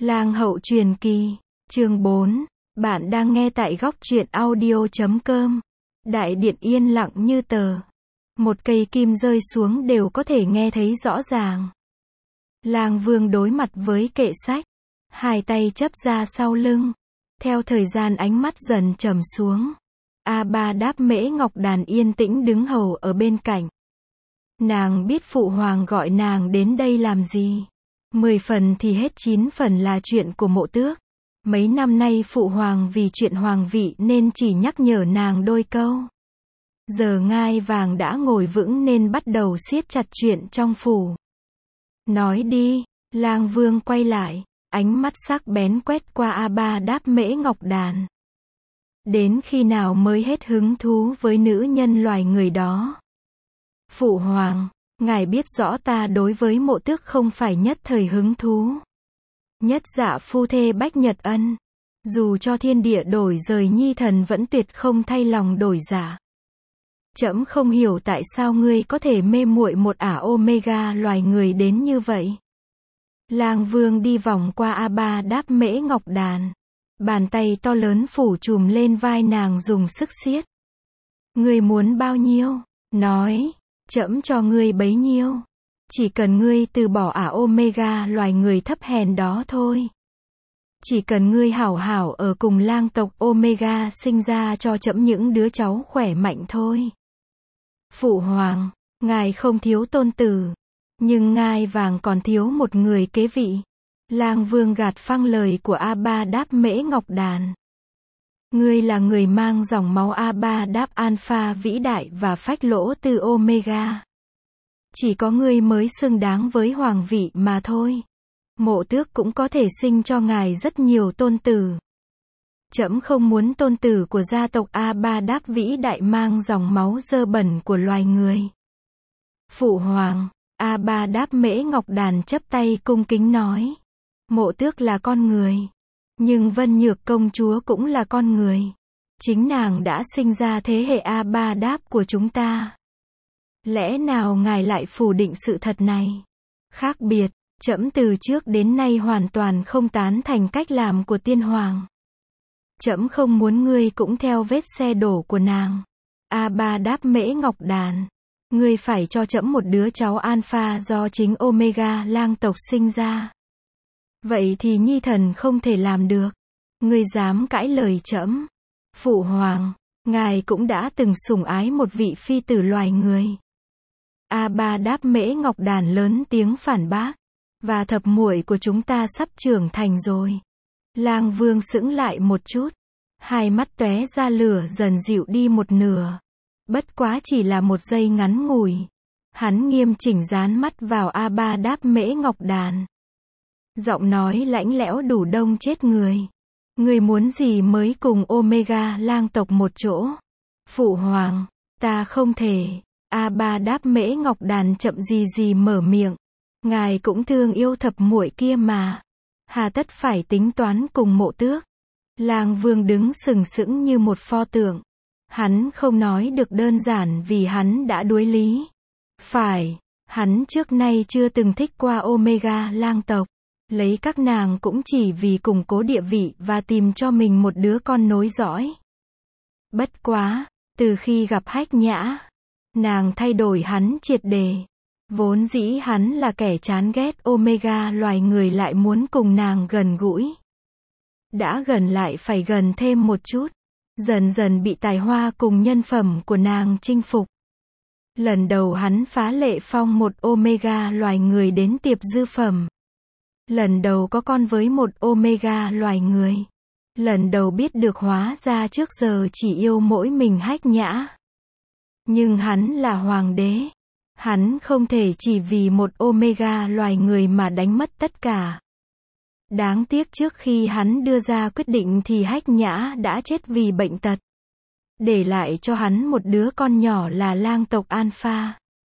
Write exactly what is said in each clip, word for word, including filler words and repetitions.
Lang hậu truyền kỳ, chương bốn. Bạn đang nghe tại góc truyện audio chấm com. Đại điện yên lặng như tờ. Một cây kim rơi xuống đều có thể nghe thấy rõ ràng. Lang Vương đối mặt với kệ sách, hai tay chấp ra sau lưng. Theo thời gian ánh mắt dần trầm xuống. A Ba Đáp Mễ Ngọc Đàn yên tĩnh đứng hầu ở bên cạnh. Nàng biết phụ hoàng gọi nàng đến đây làm gì. Mười phần thì hết chín phần là chuyện của Mộ Tước. Mấy năm nay phụ hoàng vì chuyện hoàng vị nên chỉ nhắc nhở nàng đôi câu. Giờ ngai vàng đã ngồi vững nên bắt đầu siết chặt chuyện trong phủ. Nói đi, Lang Vương quay lại, ánh mắt sắc bén quét qua A Ba Đáp Mễ Ngọc Đàn. Đến khi nào mới hết hứng thú với nữ nhân loài người đó? Phụ hoàng, ngài biết rõ ta đối với Mộ Tước không phải nhất thời hứng thú. Nhất dạ phu thê bách nhật ân. Dù cho thiên địa đổi rời nhi thần vẫn tuyệt không thay lòng đổi dạ. Trẫm không hiểu tại sao ngươi có thể mê muội một ả Omega loài người đến như vậy. Lang Vương đi vòng qua A Ba Đáp Mễ Ngọc Đàn. Bàn tay to lớn phủ trùm lên vai nàng dùng sức siết. Ngươi muốn bao nhiêu? Nói, trẫm cho ngươi bấy nhiêu. Chỉ cần ngươi từ bỏ ả Omega loài người thấp hèn đó thôi. Chỉ cần ngươi hảo hảo ở cùng lang tộc Omega sinh ra cho trẫm những đứa cháu khỏe mạnh thôi. Phụ hoàng, ngài không thiếu tôn tử, nhưng ngai vàng còn thiếu một người kế vị. Lang Vương gạt phăng lời của A Ba Đáp Mễ Ngọc Đàn. Ngươi là người mang dòng máu A Ba Đáp Alpha vĩ đại và phách lỗ từ Omega. Chỉ có ngươi mới xứng đáng với hoàng vị mà thôi. Mộ Tước cũng có thể sinh cho ngài rất nhiều tôn tử. Trẫm không muốn tôn tử của gia tộc A Ba Đáp vĩ đại mang dòng máu dơ bẩn của loài người. Phụ hoàng, A Ba Đáp Mễ Ngọc Đàn chắp tay cung kính nói. Mộ Tước là con người. Nhưng Vân Nhược công chúa cũng là con người. Chính nàng đã sinh ra thế hệ A Ba Đáp của chúng ta. Lẽ nào ngài lại phủ định sự thật này? Khác biệt, trẫm từ trước đến nay hoàn toàn không tán thành cách làm của tiên hoàng. Trẫm không muốn ngươi cũng theo vết xe đổ của nàng. A Ba Đáp Mễ Ngọc Đàn, ngươi phải cho trẫm một đứa cháu alpha do chính Omega lang tộc sinh ra. Vậy thì nhi thần không thể làm được. Ngươi dám cãi lời trẫm? Phụ hoàng, ngài cũng đã từng sủng ái một vị phi tử loài người. A Ba Đáp Mễ Ngọc Đàn lớn tiếng phản bác. Và thập muội của chúng ta sắp trưởng thành rồi. Lang Vương sững lại một chút. Hai mắt tóe ra lửa dần dịu đi một nửa. Bất quá chỉ là một giây ngắn ngủi. Hắn nghiêm chỉnh dán mắt vào A Ba Đáp Mễ Ngọc Đàn. Giọng nói lãnh lẽo đủ đông chết người. Người muốn gì mới cùng Omega lang tộc một chỗ? Phụ hoàng, ta không thể. A Ba Đáp Mễ Ngọc Đàn chậm gì gì mở miệng. Ngài cũng thương yêu thập muội kia mà. Hà tất phải tính toán cùng Mộ Tước. Lang Vương đứng sừng sững như một pho tượng. Hắn không nói được đơn giản vì hắn đã đuối lý. Phải, hắn trước nay chưa từng thích qua Omega lang tộc. Lấy các nàng cũng chỉ vì củng cố địa vị và tìm cho mình một đứa con nối dõi. Bất quá, từ khi gặp Hách Nhã, nàng thay đổi hắn triệt đề. Vốn dĩ hắn là kẻ chán ghét Omega loài người lại muốn cùng nàng gần gũi. Đã gần lại phải gần thêm một chút. Dần dần bị tài hoa cùng nhân phẩm của nàng chinh phục. Lần đầu hắn phá lệ phong một Omega loài người đến tiệc dư phẩm. Lần đầu có con với một Omega loài người. Lần đầu biết được hóa ra trước giờ chỉ yêu mỗi mình Hách Nhã. Nhưng hắn là hoàng đế. Hắn không thể chỉ vì một Omega loài người mà đánh mất tất cả. Đáng tiếc trước khi hắn đưa ra quyết định thì Hách Nhã đã chết vì bệnh tật. Để lại cho hắn một đứa con nhỏ là lang tộc Alpha.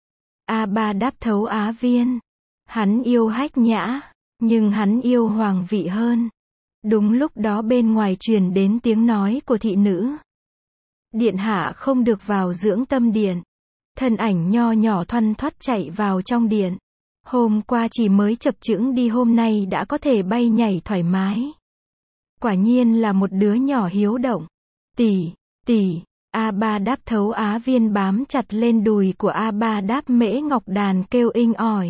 A Ba Đáp thấu Á Viên. Hắn yêu Hách Nhã, nhưng hắn yêu hoàng vị hơn. Đúng lúc đó bên ngoài truyền đến tiếng nói của thị nữ. Điện hạ không được vào dưỡng tâm điện. Thân ảnh nho nhỏ thoăn thoắt chạy vào trong điện. Hôm qua chỉ mới chập chững đi hôm nay đã có thể bay nhảy thoải mái. Quả nhiên là một đứa nhỏ hiếu động. Tỷ, tỷ, A Ba đáp thấu Á Viên bám chặt lên đùi của A Ba đáp Mễ Ngọc Đàn kêu inh ỏi.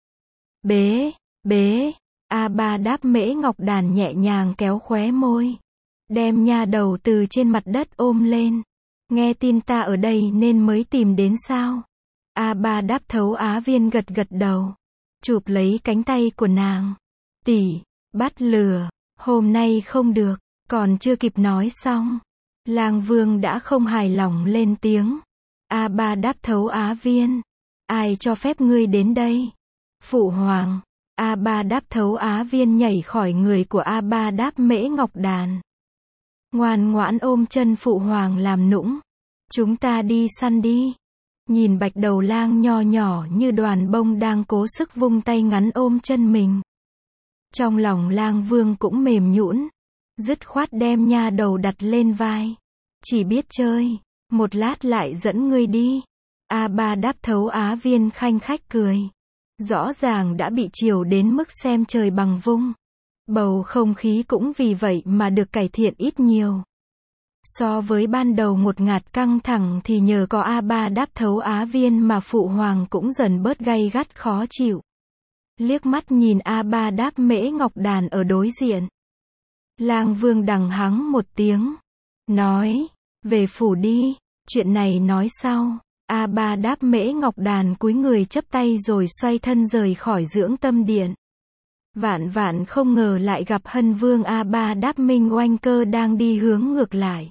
Bế, bế, A Ba đáp Mễ Ngọc Đàn nhẹ nhàng kéo khóe môi. Đem nha đầu từ trên mặt đất ôm lên. Nghe tin ta ở đây nên mới tìm đến sao? A Ba đáp thấu Á Viên gật gật đầu. Chụp lấy cánh tay của nàng. Tỷ, bắt lừa, hôm nay không được, còn chưa kịp nói xong. Lang Vương đã không hài lòng lên tiếng. A Ba đáp thấu Á Viên. Ai cho phép ngươi đến đây? Phụ hoàng. A Ba đáp thấu Á Viên nhảy khỏi người của A Ba đáp Mễ Ngọc Đàn. Ngoan ngoãn ôm chân phụ hoàng làm nũng. Chúng ta đi săn đi. Nhìn bạch đầu lang nho nhỏ như đoàn bông đang cố sức vung tay ngắn ôm chân mình. Trong lòng Lang Vương cũng mềm nhũn, dứt khoát đem nha đầu đặt lên vai. Chỉ biết chơi, một lát lại dẫn ngươi đi. A Ba đáp thấu Á Viên khanh khách cười. Rõ ràng đã bị chiều đến mức xem trời bằng vung. Bầu không khí cũng vì vậy mà được cải thiện ít nhiều. So với ban đầu ngột ngạt căng thẳng thì nhờ có A Ba đáp thấu Á Viên mà phụ hoàng cũng dần bớt gay gắt khó chịu. Liếc mắt nhìn A Ba đáp Mễ Ngọc Đàn ở đối diện. Lang Vương đằng hắng một tiếng. Nói, về phủ đi, chuyện này nói sau. A Ba đáp Mễ Ngọc Đàn cúi người chắp tay rồi xoay thân rời khỏi dưỡng tâm điện. Vạn vạn không ngờ lại gặp Hân Vương A Ba đáp Minh Oanh Cơ đang đi hướng ngược lại.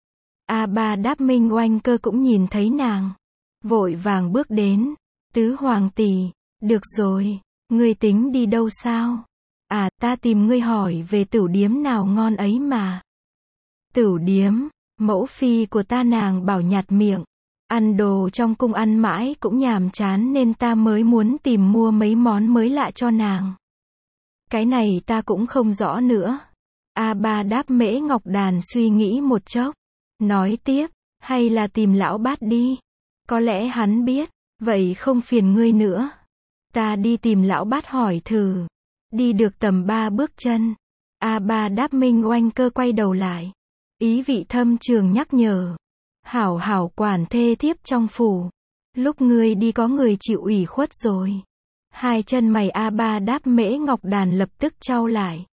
A Ba đáp Minh Oanh Cơ cũng nhìn thấy nàng. Vội vàng bước đến. Tứ hoàng tỷ, được rồi, ngươi tính đi đâu sao? À, ta tìm ngươi hỏi về tửu điếm nào ngon ấy mà. Tửu điếm, mẫu phi của ta nàng bảo nhạt miệng. Ăn đồ trong cung ăn mãi cũng nhàm chán nên ta mới muốn tìm mua mấy món mới lạ cho nàng. Cái này ta cũng không rõ nữa. A Ba đáp Mễ Ngọc Đàn suy nghĩ một chốc. Nói tiếp, hay là tìm lão bát đi. Có lẽ hắn biết, vậy không phiền ngươi nữa. Ta đi tìm lão bát hỏi thử. Đi được tầm ba bước chân. A Ba đáp Minh Oanh Cơ quay đầu lại. Ý vị thâm trường nhắc nhở. Hảo hảo quản thê thiếp trong phủ. Lúc ngươi đi có người chịu ủy khuất rồi. Hai chân mày A Ba đáp Mễ Ngọc Đàn lập tức chau lại.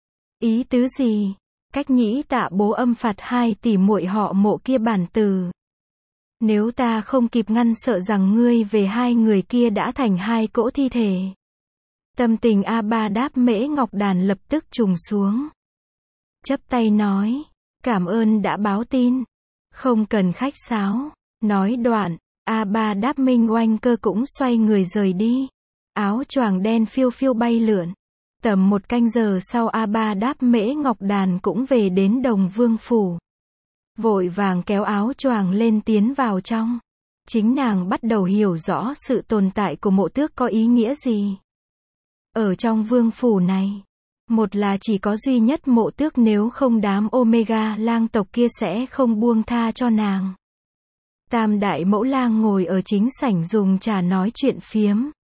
Ý tứ gì? Cách nhĩ tạ bố âm phạt hai tỷ muội họ Mộ kia bản từ. Nếu ta không kịp ngăn sợ rằng ngươi về hai người kia đã thành hai cỗ thi thể. Tâm tình A Ba đáp Mễ Ngọc Đàn lập tức trùng xuống. Chắp tay nói, cảm ơn đã báo tin. Không cần khách sáo. Nói đoạn, A Ba đáp Minh Oanh Cơ cũng xoay người rời đi. Áo choàng đen phiêu phiêu bay lượn. Tầm một canh giờ sau A Ba đáp Mễ Ngọc Đàn cũng về đến Đồng Vương phủ. Vội vàng kéo áo choàng lên tiến vào trong. Chính nàng bắt đầu hiểu rõ sự tồn tại của mộ tước có ý nghĩa gì. Ở trong vương phủ này, một là chỉ có duy nhất mộ tước, nếu không đám Omega lang tộc kia sẽ không buông tha cho nàng. Tam đại mẫu lang ngồi ở chính sảnh dùng trà nói chuyện phiếm.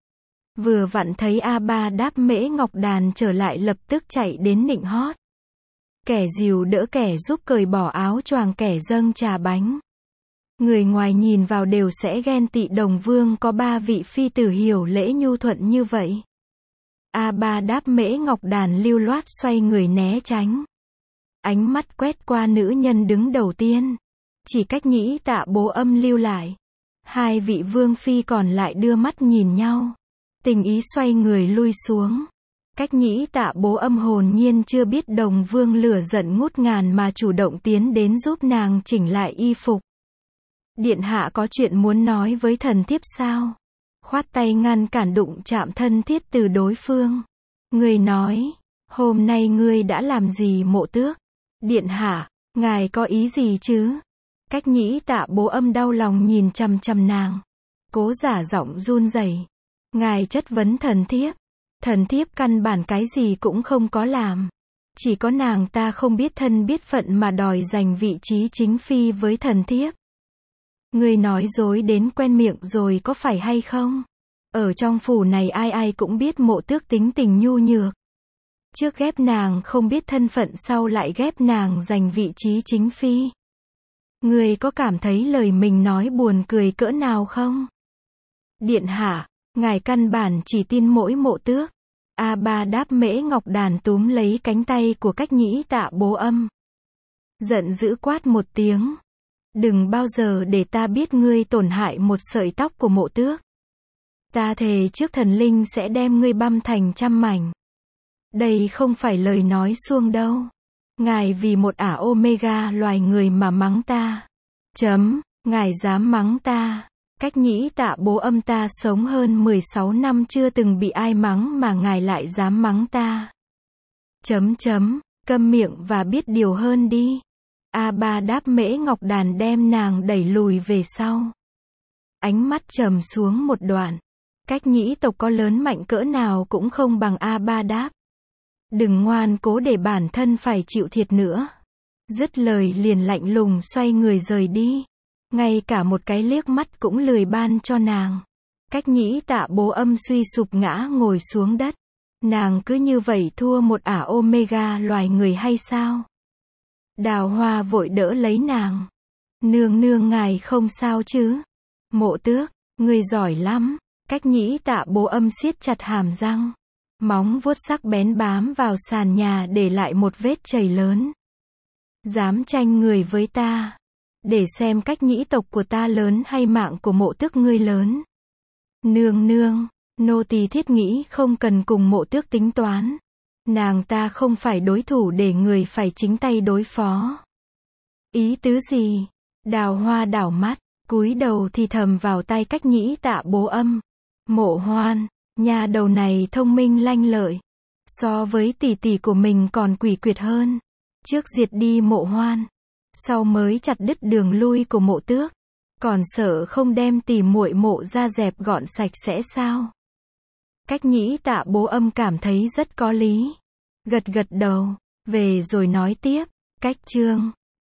Vừa vặn thấy A Ba đáp Mễ Ngọc Đàn trở lại lập tức chạy đến nịnh hót. Kẻ dìu đỡ kẻ giúp cởi bỏ áo choàng, kẻ dâng trà bánh. Người ngoài nhìn vào đều sẽ ghen tị Đồng Vương có ba vị phi tử hiểu lễ nhu thuận như vậy. A Ba đáp Mễ Ngọc Đàn lưu loát xoay người né tránh. Ánh mắt quét qua nữ nhân đứng đầu tiên. Chỉ cách nhĩ tạ bố âm lưu lại. Hai vị vương phi còn lại đưa mắt nhìn nhau. Tình ý xoay người lui xuống. Cách nhĩ tạ bố âm hồn nhiên chưa biết Đồng Vương lửa giận ngút ngàn mà chủ động tiến đến giúp nàng chỉnh lại y phục. Điện hạ có chuyện muốn nói với thần thiếp sao? Khoát tay ngăn cản đụng chạm thân thiết từ đối phương. Người nói, hôm nay ngươi đã làm gì mộ tước? Điện hạ, ngài có ý gì chứ? Cách nhĩ tạ bố âm đau lòng nhìn chằm chằm nàng. Cố giả giọng run rẩy. Ngài chất vấn thần thiếp. Thần thiếp căn bản cái gì cũng không có làm. Chỉ có nàng ta không biết thân biết phận mà đòi giành vị trí chính phi với thần thiếp. Ngươi nói dối đến quen miệng rồi có phải hay không? Ở trong phủ này ai ai cũng biết Mộ Tước tính tình nhu nhược. Trước ghép nàng không biết thân phận, sau lại ghép nàng giành vị trí chính phi. Ngươi có cảm thấy lời mình nói buồn cười cỡ nào không? Điện hạ, ngài căn bản chỉ tin mỗi Mộ Tước. A Ba Đáp Mễ Ngọc Đàn túm lấy cánh tay của Cách Nhĩ Tạ Bố Âm. Giận dữ quát một tiếng. Đừng bao giờ để ta biết ngươi tổn hại một sợi tóc của Mộ Tước. Ta thề trước thần linh sẽ đem ngươi băm thành trăm mảnh. Đây không phải lời nói suông đâu. Ngài vì một ả Omega loài người mà mắng ta. Chấm, ngài dám mắng ta. Cách Nhĩ Tạ Bố Âm, ta sống hơn mười sáu năm chưa từng bị ai mắng mà ngài lại dám mắng ta. Chấm chấm, câm miệng và biết điều hơn đi. A Ba Đáp Mễ Ngọc Đàn đem nàng đẩy lùi về sau. Ánh mắt trầm xuống một đoạn. Cách Nhĩ tộc có lớn mạnh cỡ nào cũng không bằng A Ba Đáp. Đừng ngoan cố để bản thân phải chịu thiệt nữa. Dứt lời liền lạnh lùng xoay người rời đi. Ngay cả một cái liếc mắt cũng lười ban cho nàng. Cách Nhĩ Tạ Bố Âm suy sụp ngã ngồi xuống đất. Nàng cứ như vậy thua một ả Omega loài người hay sao? Đào Hoa vội đỡ lấy nàng. Nương nương ngài không sao chứ? Mộ Tước, ngươi giỏi lắm. Cách Nhĩ Tạ Bố Âm siết chặt hàm răng. Móng vuốt sắc bén bám vào sàn nhà để lại một vết chảy lớn. Dám tranh người với ta. Để xem Cách Nhĩ tộc của ta lớn hay mạng của Mộ Tước ngươi lớn. Nương nương, nô tỳ thiết nghĩ không cần cùng Mộ Tước tính toán. Nàng ta không phải đối thủ để người phải chính tay đối phó. Ý tứ gì? Đào Hoa đảo mắt, cúi đầu thì thầm vào tay Cách Nhĩ Tạ Bố Âm. Mộ Hoan, nhà đầu này thông minh lanh lợi. So với tỷ tỷ của mình còn quỷ quyệt hơn. Trước diệt đi Mộ Hoan, sau mới chặt đứt đường lui của Mộ Tước. Còn sợ không đem tỉ muội Mộ ra dẹp gọn sạch sẽ sao? Cách Nhĩ Tạ Bố Âm cảm thấy rất có lý. Gật gật đầu, về rồi nói tiếp. Cách chương